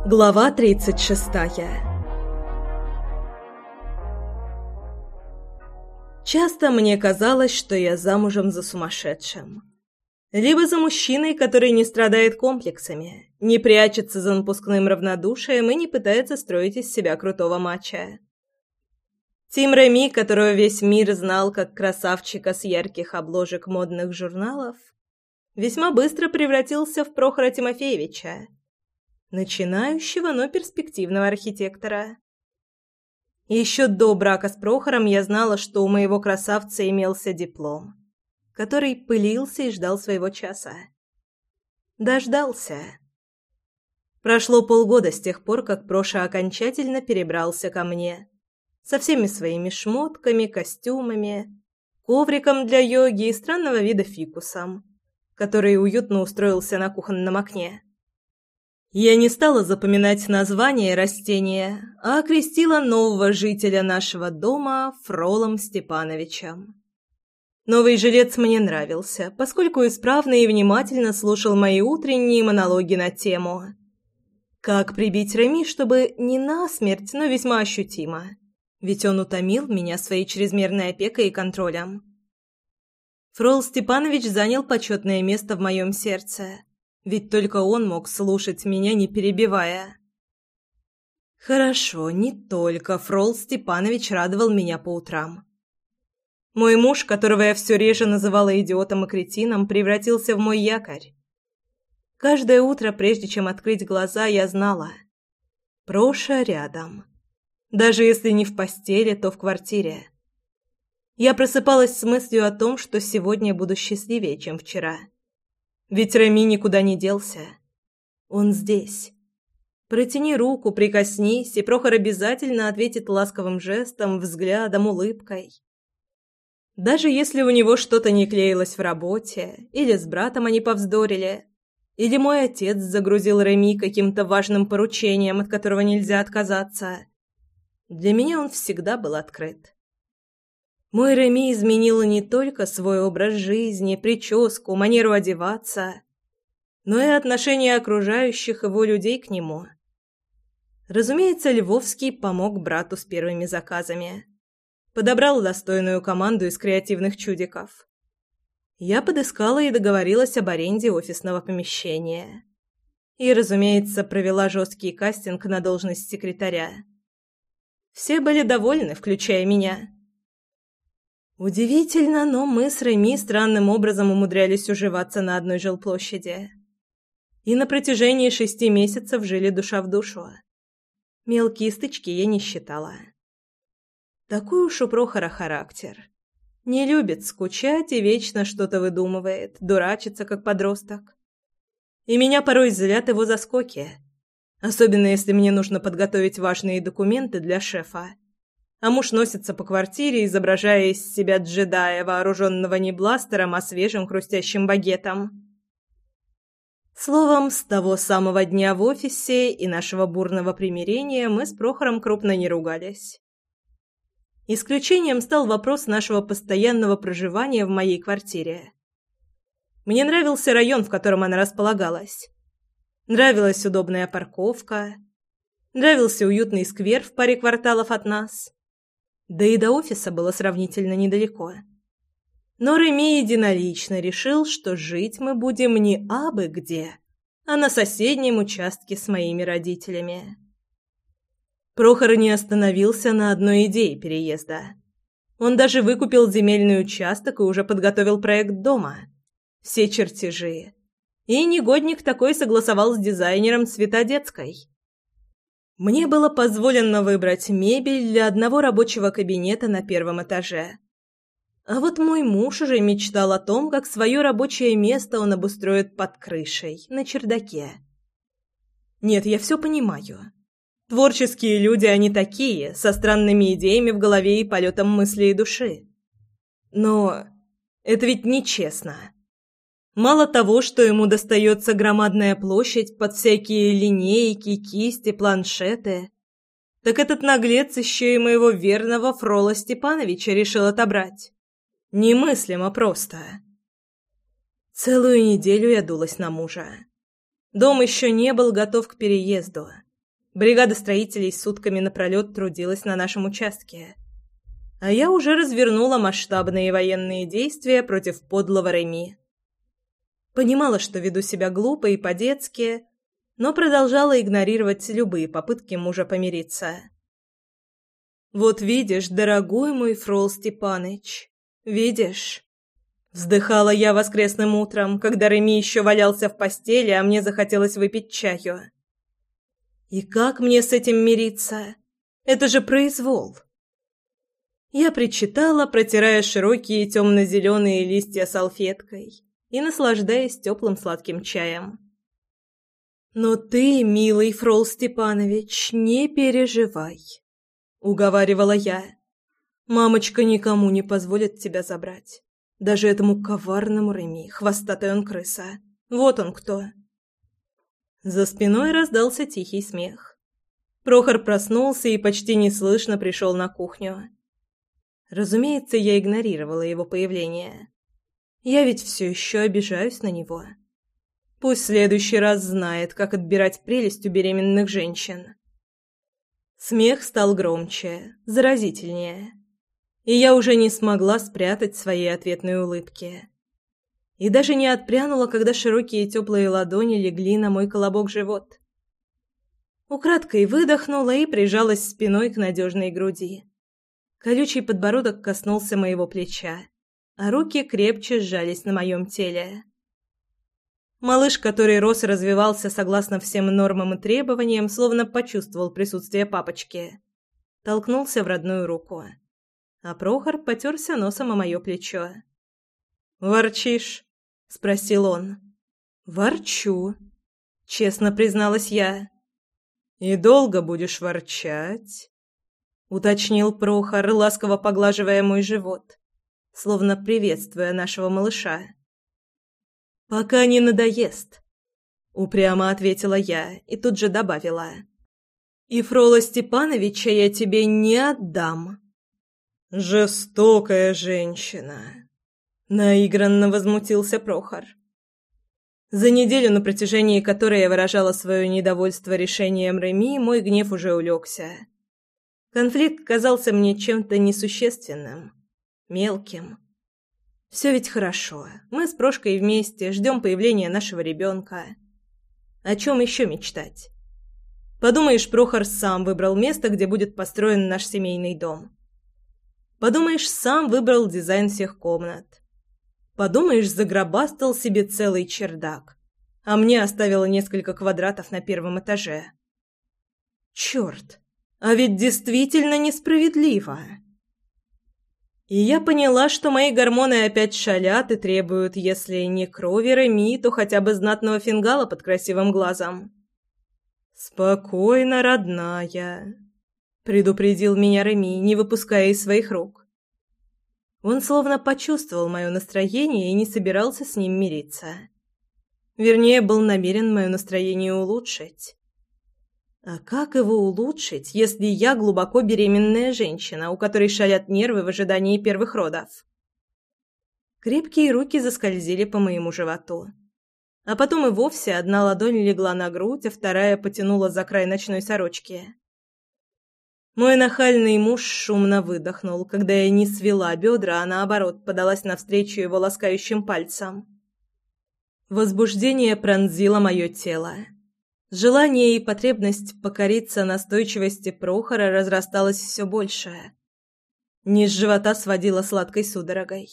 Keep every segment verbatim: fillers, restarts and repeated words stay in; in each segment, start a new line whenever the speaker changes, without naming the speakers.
Глава тридцать шестая. Часто мне казалось, что я замужем за сумасшедшим. Либо за мужчиной, который не страдает комплексами, не прячется за напускным равнодушием и не пытается строить из себя крутого мачо. Тим Реми, которого весь мир знал как красавчика с ярких обложек модных журналов, весьма быстро превратился в Прохора Тимофеевича, начинающего, но перспективного архитектора. Еще до брака с Прохором я знала, что у моего красавца имелся диплом, который пылился и ждал своего часа. Дождался. Прошло полгода с тех пор, как Проша окончательно перебрался ко мне, со всеми своими шмотками, костюмами, ковриком для йоги и странного вида фикусом, который уютно устроился на кухонном окне. Я не стала запоминать название растения, а окрестила нового жителя нашего дома Фролом Степановичем. Новый жилец мне нравился, поскольку исправно и внимательно слушал мои утренние монологи на тему «Как прибить Реми, чтобы не насмерть, но весьма ощутимо, ведь он утомил меня своей чрезмерной опекой и контролем». Фрол Степанович занял почетное место в моем сердце, ведь только он мог слушать меня, не перебивая. Хорошо, не только Фрол Степанович радовал меня по утрам. Мой муж, которого я все реже называла идиотом и кретином, превратился в мой якорь. Каждое утро, прежде чем открыть глаза, я знала: Проша рядом. Даже если не в постели, то в квартире. Я просыпалась с мыслью о том, что сегодня буду счастливее, чем вчера. Ведь Реми никуда не делся. Он здесь. Протяни руку, прикоснись, и Прохор обязательно ответит ласковым жестом, взглядом, улыбкой. Даже если у него что-то не клеилось в работе, или с братом они повздорили, или мой отец загрузил Реми каким-то важным поручением, от которого нельзя отказаться, для меня он всегда был открыт. Мой Реми изменил не только свой образ жизни, прическу, манеру одеваться, но и отношение окружающих его людей к нему. Разумеется, Львовский помог брату с первыми заказами. Подобрал достойную команду из креативных чудиков. Я подыскала и договорилась об аренде офисного помещения. И, разумеется, провела жесткий кастинг на должность секретаря. Все были довольны, включая меня. Удивительно, но мы с Реми странным образом умудрялись уживаться на одной жилплощади. И на протяжении шести месяцев жили душа в душу. Мелкие стычки я не считала. Такой уж у Прохора характер. Не любит скучать и вечно что-то выдумывает, дурачится, как подросток. И меня порой злят его заскоки. Особенно, если мне нужно подготовить важные документы для шефа. А муж носится по квартире, изображая из себя джедая, вооруженного не бластером, а свежим хрустящим багетом. Словом, с того самого дня в офисе и нашего бурного примирения мы с Прохором крупно не ругались. Исключением стал вопрос нашего постоянного проживания в моей квартире. Мне нравился район, в котором она располагалась. Нравилась удобная парковка. Нравился уютный сквер в паре кварталов от нас. Да и до офиса было сравнительно недалеко. Но Реми единолично решил, что жить мы будем не абы где, а на соседнем участке с моими родителями. Прохор не остановился на одной идее переезда. Он даже выкупил земельный участок и уже подготовил проект дома. Все чертежи. И негодник такой согласовал с дизайнером Цветодетской. Мне было позволено выбрать мебель для одного рабочего кабинета на первом этаже. А вот мой муж уже мечтал о том, как свое рабочее место он обустроит под крышей, на чердаке. Нет, я все понимаю. Творческие люди они такие, со странными идеями в голове и полетом мысли и души. Но это ведь нечестно. Мало того, что ему достается громадная площадь под всякие линейки, кисти, планшеты, так этот наглец еще и моего верного Фрола Степановича решил отобрать. Немыслимо просто. Целую неделю я дулась на мужа. Дом еще не был готов к переезду. Бригада строителей сутками напролет трудилась на нашем участке. А я уже развернула масштабные военные действия против подлого Реми. Понимала, что веду себя глупо и по-детски, но продолжала игнорировать любые попытки мужа помириться. «Вот видишь, дорогой мой Фрол Степаныч, видишь?» Вздыхала я воскресным утром, когда Реми еще валялся в постели, а мне захотелось выпить чаю. «И как мне с этим мириться? Это же произвол!» Я причитала, протирая широкие темно-зеленые листья салфеткой и наслаждаясь теплым сладким чаем. «Но ты, милый Фрол Степанович, не переживай», — уговаривала я. «Мамочка никому не позволит тебя забрать. Даже этому коварному Реми, хвостатый он крыса. Вот он кто». За спиной раздался тихий смех. Прохор проснулся и почти неслышно пришел на кухню. Разумеется, я игнорировала его появление. Я ведь все еще обижаюсь на него. Пусть в следующий раз знает, как отбирать прелесть у беременных женщин. Смех стал громче, заразительнее. И я уже не смогла спрятать свои ответные улыбки. И даже не отпрянула, когда широкие теплые ладони легли на мой колобок-живот. Украдкой выдохнула и прижалась спиной к надежной груди. Колючий подбородок коснулся моего плеча, а руки крепче сжались на моем теле. Малыш, который рос и развивался согласно всем нормам и требованиям, словно почувствовал присутствие папочки. Толкнулся в родную руку. А Прохор потерся носом о мое плечо. «Ворчишь?» — спросил он. «Ворчу», — честно призналась я. «И долго будешь ворчать?» — уточнил Прохор, ласково поглаживая мой живот, словно приветствуя нашего малыша. «Пока не надоест», — упрямо ответила я и тут же добавила. «И Фрола Степановича я тебе не отдам». «Жестокая женщина», — наигранно возмутился Прохор. За неделю, на протяжении которой я выражала свое недовольство решением Реми, мой гнев уже улегся. Конфликт казался мне чем-то несущественным, мелким. Все ведь хорошо. Мы с Прошкой вместе, ждем появления нашего ребенка. О чем еще мечтать? Подумаешь, Прохор сам выбрал место, где будет построен наш семейный дом. Подумаешь, сам выбрал дизайн всех комнат. Подумаешь, загробастал себе целый чердак, а мне оставила несколько квадратов на первом этаже. Черт, а ведь действительно несправедливо. И я поняла, что мои гормоны опять шалят и требуют, если не крови Реми, то хотя бы знатного фингала под красивым глазом. «Спокойно, родная», — предупредил меня Реми, не выпуская из своих рук. Он словно почувствовал мое настроение и не собирался с ним мириться. Вернее, был намерен мое настроение улучшить. А как его улучшить, если я глубоко беременная женщина, у которой шалят нервы в ожидании первых родов? Крепкие руки заскользили по моему животу. А потом и вовсе одна ладонь легла на грудь, а вторая потянула за край ночной сорочки. Мой нахальный муж шумно выдохнул, когда я не свела бедра, а наоборот подалась навстречу его ласкающим пальцам. Возбуждение пронзило мое тело. Желание и потребность покориться настойчивости Прохора разрасталось все больше. Низ живота сводило сладкой судорогой.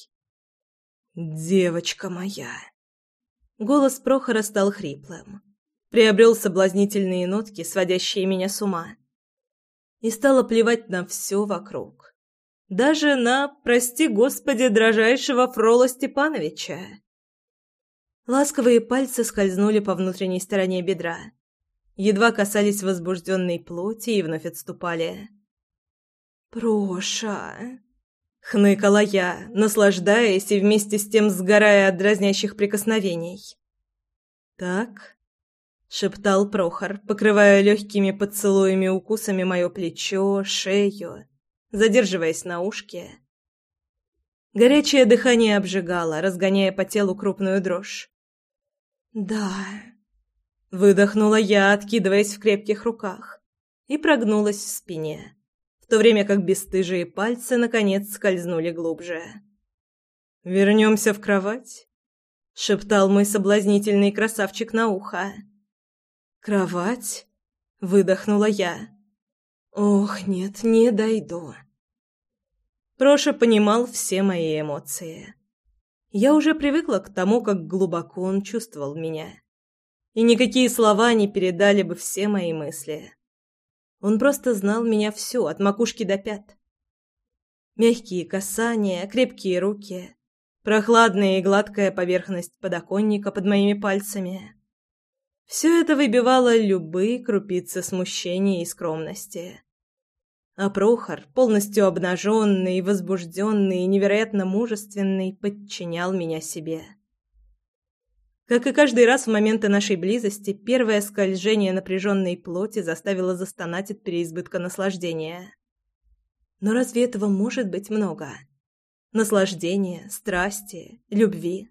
«Девочка моя!» Голос Прохора стал хриплым. Приобрел соблазнительные нотки, сводящие меня с ума. И стало плевать на все вокруг. Даже на, прости господи, дрожайшего Фрола Степановича. Ласковые пальцы скользнули по внутренней стороне бедра. Едва касались возбужденной плоти и вновь отступали. «Проша!» — хныкала я, наслаждаясь и вместе с тем сгорая от дразнящих прикосновений. «Так?» — шептал Прохор, покрывая легкими поцелуями укусами мое плечо, шею, задерживаясь на ушке. Горячее дыхание обжигало, разгоняя по телу крупную дрожь. «Да», — выдохнула я, откидываясь в крепких руках, и прогнулась в спине, в то время как бесстыжие пальцы наконец скользнули глубже. «Вернемся в кровать?» — шептал мой соблазнительный красавчик на ухо. «Кровать?» — выдохнула я. «Ох, нет, не дойду». Проша понимал все мои эмоции. Я уже привыкла к тому, как глубоко он чувствовал меня. И никакие слова не передали бы все мои мысли. Он просто знал меня всю, от макушки до пят. Мягкие касания, крепкие руки, прохладная и гладкая поверхность подоконника под моими пальцами. Все это выбивало любые крупицы смущения и скромности. А Прохор, полностью обнаженный, возбужденный и невероятно мужественный, подчинял меня себе. Как и каждый раз в моменты нашей близости, первое скольжение напряженной плоти заставило застонать от переизбытка наслаждения. Но разве этого может быть много? Наслаждения, страсти, любви.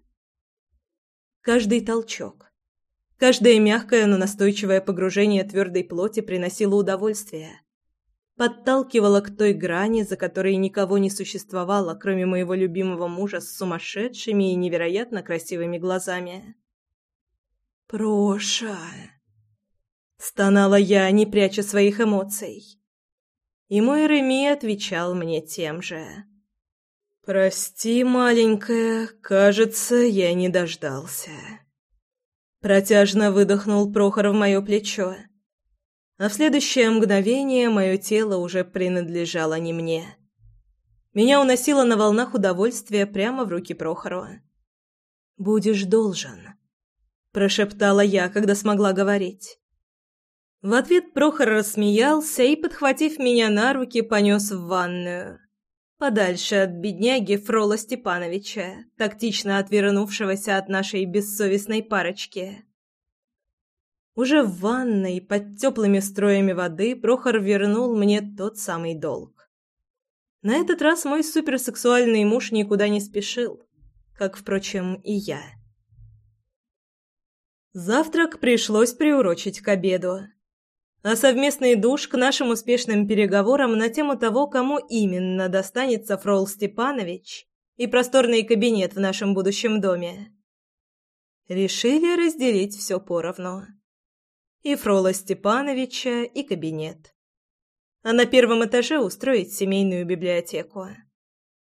Каждый толчок, каждое мягкое, но настойчивое погружение твердой плоти приносило удовольствие. Подталкивала к той грани, за которой никого не существовало, кроме моего любимого мужа с сумасшедшими и невероятно красивыми глазами. «Проша!» — стонала я, не пряча своих эмоций. И мой Реми отвечал мне тем же. «Прости, маленькая, кажется, я не дождался». Протяжно выдохнул Прохор в мое плечо. А в следующее мгновение мое тело уже принадлежало не мне. Меня уносило на волнах удовольствия прямо в руки Прохору. «Будешь должен», — прошептала я, когда смогла говорить. В ответ Прохор рассмеялся и, подхватив меня на руки, понес в ванную. Подальше от бедняги Фрола Степановича, тактично отвернувшегося от нашей бессовестной парочки. Уже в ванной, под теплыми струями воды, Прохор вернул мне тот самый долг. На этот раз мой суперсексуальный муж никуда не спешил, как, впрочем, и я. Завтрак пришлось приурочить к обеду, а совместный душ к нашим успешным переговорам на тему того, кому именно достанется Фрол Степанович и просторный кабинет в нашем будущем доме. Решили разделить все поровну. И Фрола Степановича, и кабинет. А на первом этаже устроить семейную библиотеку.